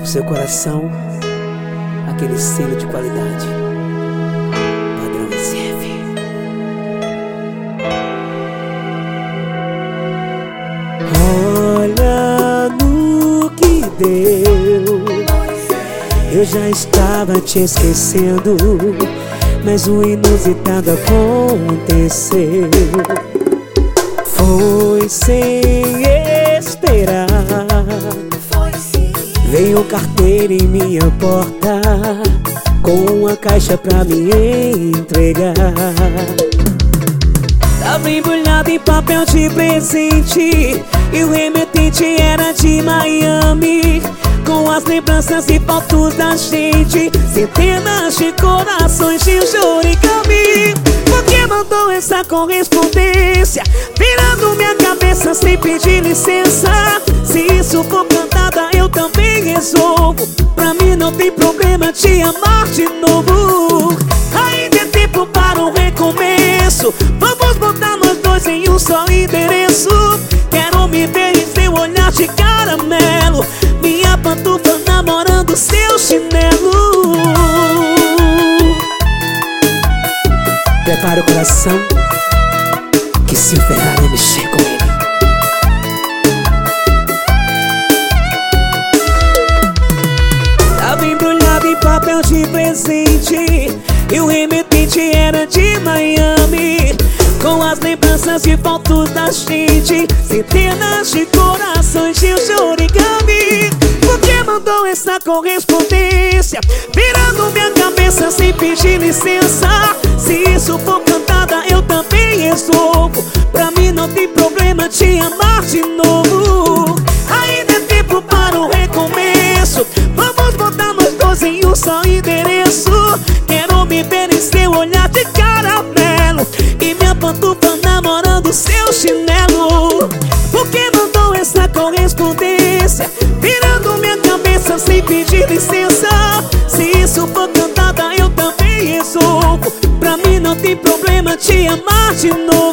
O seu coração, aquele selo de qualidade. Padrão SF. Olha no que deu. Eu já estava te esquecendo, mas o inusitado aconteceu. Foi sem esperar. Veio carteira em minha porta, com uma caixa pra me entregar. Tava embrulhado em papel de presente, e o remetente era de Miami, com as lembranças e fotos da gente, centenas de corações de origami. Por que mandou essa correspondência, virando minha cabeça sem pedir licença? Se isso for cantada eu também resolvo. Pra mim não tem problema te amar de novo. Ainda é tempo para um recomeço. Vamos botar nós dois em um só endereço. Quero me ver em seu olhar de caramelo, minha pantufa namorando seu chinelo. Prepara o coração, que se o Ferrari mexer com ele. Tava embrulhado em papel de presente, e o remetente era de Miami, com as lembranças e fotos da gente, centenas de corações de origami. Por que mandou essa correspondência, virando minha cabeça sem pedir licença? Se isso for cantada eu também resolvo. Pra mim não tem problema te amar de novo. Ainda é tempo para um recomeço. Vamos botar nós dois em um só endereço. Quero me ver em seu olhar de caramelo, e minha pantufa namorando seu chinelo. Por que mandou essa correspondência, virando minha cabeça sem pedir licença? Se isso for cantada eu também resolvo. Pra mim não tem problema te amar de novo.